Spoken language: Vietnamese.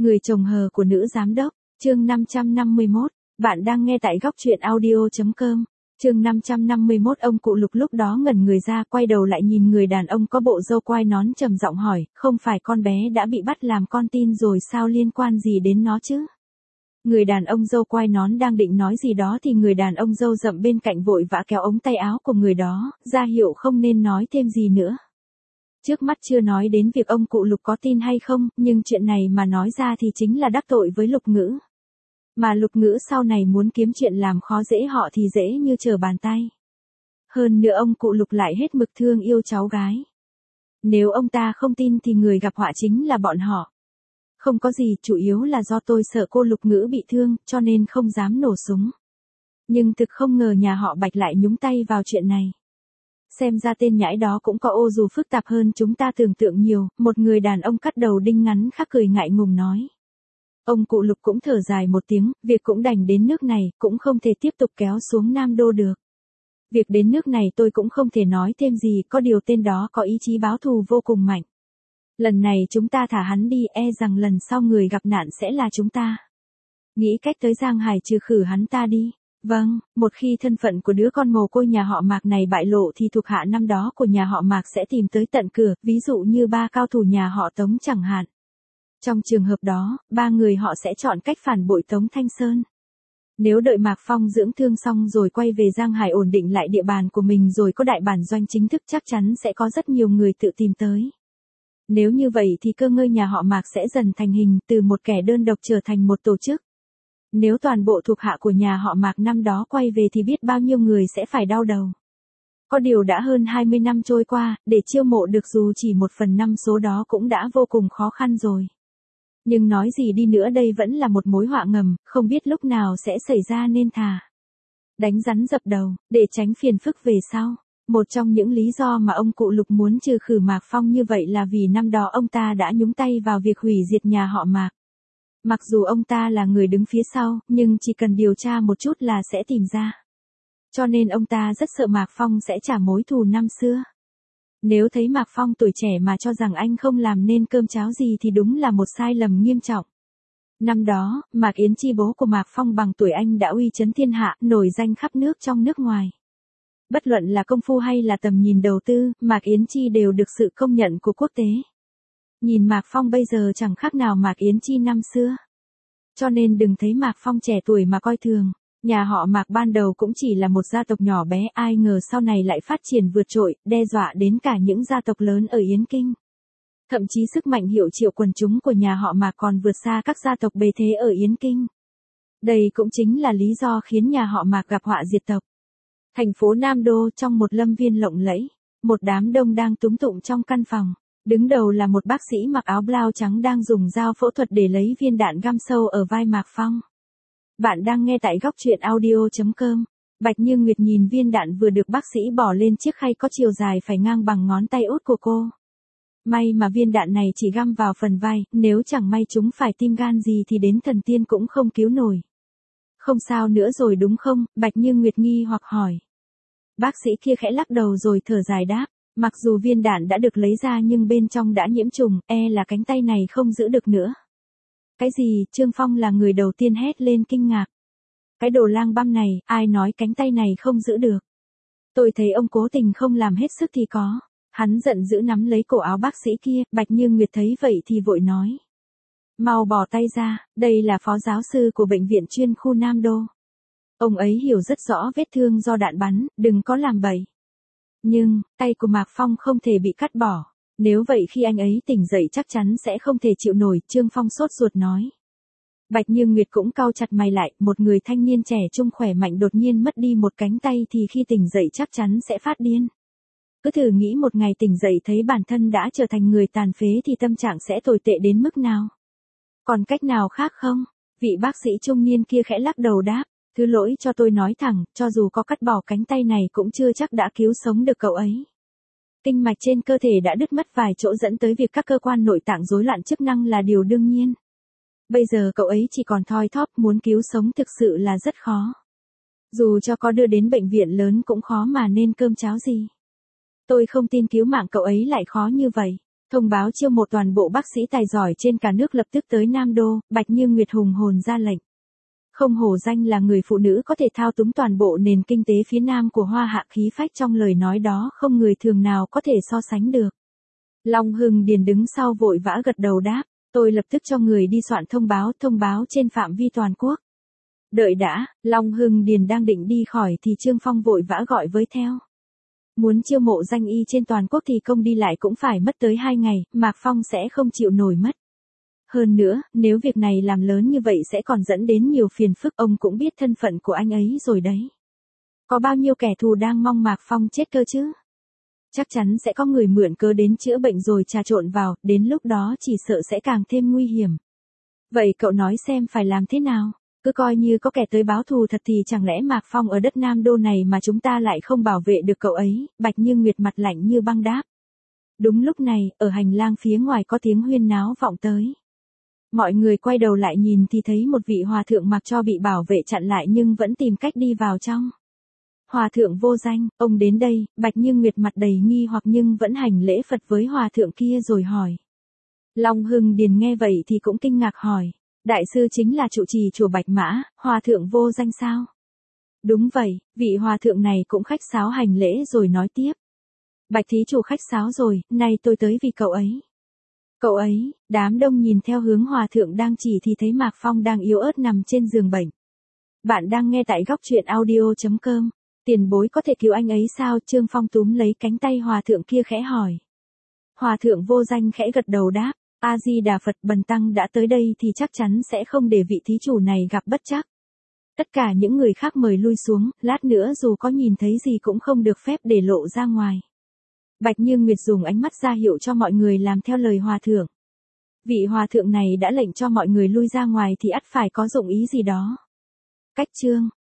Người chồng hờ của nữ giám đốc, chương 551, bạn đang nghe tại góc truyện audio.com. Chương 551. Ông cụ Lục lúc đó ngẩn người ra, quay đầu lại nhìn người đàn ông có bộ râu quai nón, trầm giọng hỏi, không phải con bé đã bị bắt làm con tin rồi sao, liên quan gì đến nó chứ? Người đàn ông râu quai nón đang định nói gì đó thì người đàn ông râu rậm bên cạnh vội vã kéo ống tay áo của người đó, ra hiệu không nên nói thêm gì nữa. Trước mắt chưa nói đến việc ông cụ Lục có tin hay không, nhưng chuyện này mà nói ra thì chính là đắc tội với Lục Ngữ. Mà Lục Ngữ sau này muốn kiếm chuyện làm khó dễ họ thì dễ như trở bàn tay. Hơn nữa ông cụ Lục lại hết mực thương yêu cháu gái. Nếu ông ta không tin thì người gặp họa chính là bọn họ. Không có gì, chủ yếu là do tôi sợ cô Lục Ngữ bị thương, cho nên không dám nổ súng. Nhưng thực không ngờ nhà họ Bạch lại nhúng tay vào chuyện này. Xem ra tên nhãi đó cũng có ô dù phức tạp hơn chúng ta tưởng tượng nhiều, một người đàn ông cắt đầu đinh ngắn khắc cười ngại ngùng nói. Ông cụ Lục cũng thở dài một tiếng, việc cũng đành đến nước này, cũng không thể tiếp tục kéo xuống Nam Đô được. Việc đến nước này tôi cũng không thể nói thêm gì, có điều tên đó có ý chí báo thù vô cùng mạnh. Lần này chúng ta thả hắn đi, e rằng lần sau người gặp nạn sẽ là chúng ta. Nghĩ cách tới Giang Hải trừ khử hắn ta đi. Vâng, một khi thân phận của đứa con mồ côi nhà họ Mạc này bại lộ thì thuộc hạ năm đó của nhà họ Mạc sẽ tìm tới tận cửa, ví dụ như ba cao thủ nhà họ Tống chẳng hạn. Trong trường hợp đó, ba người họ sẽ chọn cách phản bội Tống Thanh Sơn. Nếu đợi Mạc Phong dưỡng thương xong rồi quay về Giang Hải ổn định lại địa bàn của mình rồi có đại bản doanh chính thức, chắc chắn sẽ có rất nhiều người tự tìm tới. Nếu như vậy thì cơ ngơi nhà họ Mạc sẽ dần thành hình, từ một kẻ đơn độc trở thành một tổ chức. Nếu toàn bộ thuộc hạ của nhà họ Mạc năm đó quay về thì biết bao nhiêu người sẽ phải đau đầu. Có điều đã hơn 20 năm trôi qua, để chiêu mộ được dù chỉ 1/5 số đó cũng đã vô cùng khó khăn rồi. Nhưng nói gì đi nữa đây vẫn là một mối họa ngầm, không biết lúc nào sẽ xảy ra nên thà đánh rắn dập đầu, để tránh phiền phức về sau. Một trong những lý do mà ông cụ Lục muốn trừ khử Mạc Phong như vậy là vì năm đó ông ta đã nhúng tay vào việc hủy diệt nhà họ Mạc. Mặc dù ông ta là người đứng phía sau, nhưng chỉ cần điều tra một chút là sẽ tìm ra. Cho nên ông ta rất sợ Mạc Phong sẽ trả mối thù năm xưa. Nếu thấy Mạc Phong tuổi trẻ mà cho rằng anh không làm nên cơm cháo gì thì đúng là một sai lầm nghiêm trọng. Năm đó, Mạc Yến Chi bố của Mạc Phong bằng tuổi anh đã uy chấn thiên hạ, nổi danh khắp nước trong nước ngoài. Bất luận là công phu hay là tầm nhìn đầu tư, Mạc Yến Chi đều được sự công nhận của quốc tế. Nhìn Mạc Phong bây giờ chẳng khác nào Mạc Yến Chi năm xưa. Cho nên đừng thấy Mạc Phong trẻ tuổi mà coi thường. Nhà họ Mạc ban đầu cũng chỉ là một gia tộc nhỏ bé, ai ngờ sau này lại phát triển vượt trội, đe dọa đến cả những gia tộc lớn ở Yến Kinh. Thậm chí sức mạnh hiệu triệu quần chúng của nhà họ Mạc còn vượt xa các gia tộc bề thế ở Yến Kinh. Đây cũng chính là lý do khiến nhà họ Mạc gặp họa diệt tộc. Thành phố Nam Đô, trong một lâm viên lộng lẫy, một đám đông đang túm tụm trong căn phòng. Đứng đầu là một bác sĩ mặc áo blau trắng đang dùng dao phẫu thuật để lấy viên đạn găm sâu ở vai Mạc Phong. Bạn đang nghe tại góc truyện audio.com. Bạch Như Nguyệt nhìn viên đạn vừa được bác sĩ bỏ lên chiếc khay có chiều dài phải ngang bằng ngón tay út của cô. May mà viên đạn này chỉ găm vào phần vai, nếu chẳng may chúng phải tim gan gì thì đến thần tiên cũng không cứu nổi. Không sao nữa rồi đúng không? Bạch Như Nguyệt nghi hoặc hỏi. Bác sĩ kia khẽ lắc đầu rồi thở dài đáp. Mặc dù viên đạn đã được lấy ra nhưng bên trong đã nhiễm trùng, e là cánh tay này không giữ được nữa. Cái gì? Trương Phong là người đầu tiên hét lên kinh ngạc. Cái đồ lang băm này, ai nói cánh tay này không giữ được? Tôi thấy ông cố tình không làm hết sức thì có. Hắn giận dữ nắm lấy cổ áo bác sĩ kia, Bạch Như Nguyệt thấy vậy thì vội nói. Mau bỏ tay ra, đây là phó giáo sư của bệnh viện chuyên khu Nam Đô. Ông ấy hiểu rất rõ vết thương do đạn bắn, đừng có làm bậy. Nhưng, tay của Mạc Phong không thể bị cắt bỏ. Nếu vậy khi anh ấy tỉnh dậy chắc chắn sẽ không thể chịu nổi, Trương Phong sốt ruột nói. Bạch Như Nguyệt cũng cau chặt mày lại, một người thanh niên trẻ trung khỏe mạnh đột nhiên mất đi một cánh tay thì khi tỉnh dậy chắc chắn sẽ phát điên. Cứ thử nghĩ một ngày tỉnh dậy thấy bản thân đã trở thành người tàn phế thì tâm trạng sẽ tồi tệ đến mức nào. Còn cách nào khác không? Vị bác sĩ trung niên kia khẽ lắc đầu đáp. Thứ lỗi cho tôi nói thẳng, cho dù có cắt bỏ cánh tay này cũng chưa chắc đã cứu sống được cậu ấy. Kinh mạch trên cơ thể đã đứt mất vài chỗ dẫn tới việc các cơ quan nội tạng rối loạn chức năng là điều đương nhiên. Bây giờ cậu ấy chỉ còn thoi thóp, muốn cứu sống thực sự là rất khó. Dù cho có đưa đến bệnh viện lớn cũng khó mà nên cơm cháo gì. Tôi không tin cứu mạng cậu ấy lại khó như vậy. Thông báo chiêu mộ toàn bộ bác sĩ tài giỏi trên cả nước lập tức tới Nam Đô, Bạch Như Nguyệt hùng hồn ra lệnh. Không hổ danh là người phụ nữ có thể thao túng toàn bộ nền kinh tế phía Nam của Hoa Hạ, khí phách trong lời nói đó không người thường nào có thể so sánh được. Long Hưng Điền đứng sau vội vã gật đầu đáp, tôi lập tức cho người đi soạn thông báo trên phạm vi toàn quốc. Đợi đã, Long Hưng Điền đang định đi khỏi thì Trương Phong vội vã gọi với theo. Muốn chiêu mộ danh y trên toàn quốc thì công đi lại cũng phải mất tới 2 ngày, Mạc Phong sẽ không chịu nổi mất. Hơn nữa, nếu việc này làm lớn như vậy sẽ còn dẫn đến nhiều phiền phức, ông cũng biết thân phận của anh ấy rồi đấy. Có bao nhiêu kẻ thù đang mong Mạc Phong chết cơ chứ? Chắc chắn sẽ có người mượn cớ đến chữa bệnh rồi trà trộn vào, đến lúc đó chỉ sợ sẽ càng thêm nguy hiểm. Vậy cậu nói xem phải làm thế nào? Cứ coi như có kẻ tới báo thù thật thì chẳng lẽ Mạc Phong ở đất Nam Đô này mà chúng ta lại không bảo vệ được cậu ấy, Bạch Như Nguyệt mặt lạnh như băng đáp. Đúng lúc này, ở hành lang phía ngoài có tiếng huyên náo vọng tới. Mọi người quay đầu lại nhìn thì thấy một vị hòa thượng mặc cho bị bảo vệ chặn lại nhưng vẫn tìm cách đi vào trong. Hòa thượng Vô Danh, ông đến đây, Bạch Như Nguyệt mặt đầy nghi hoặc nhưng vẫn hành lễ Phật với hòa thượng kia rồi hỏi. Long Hưng Điền nghe vậy thì cũng kinh ngạc hỏi, đại sư chính là trụ trì chùa Bạch Mã, hòa thượng Vô Danh sao? Đúng vậy, vị hòa thượng này cũng khách sáo hành lễ rồi nói tiếp. Bạch thí chủ khách sáo rồi, nay tôi tới vì cậu ấy. Cậu ấy, đám đông nhìn theo hướng hòa thượng đang chỉ thì thấy Mạc Phong đang yếu ớt nằm trên giường bệnh. Bạn đang nghe tại góc truyện audio.com. Tiền bối có thể cứu anh ấy sao? Trương Phong túm lấy cánh tay hòa thượng kia khẽ hỏi. Hòa thượng Vô Danh khẽ gật đầu đáp, A Di Đà Phật, bần tăng đã tới đây thì chắc chắn sẽ không để vị thí chủ này gặp bất trắc. Tất cả những người khác mời lui xuống, lát nữa dù có nhìn thấy gì cũng không được phép để lộ ra ngoài. Bạch Như Nguyệt dùng ánh mắt ra hiệu cho mọi người làm theo lời hòa thượng. Vị hòa thượng này đã lệnh cho mọi người lui ra ngoài thì ắt phải có dụng ý gì đó. Cách chương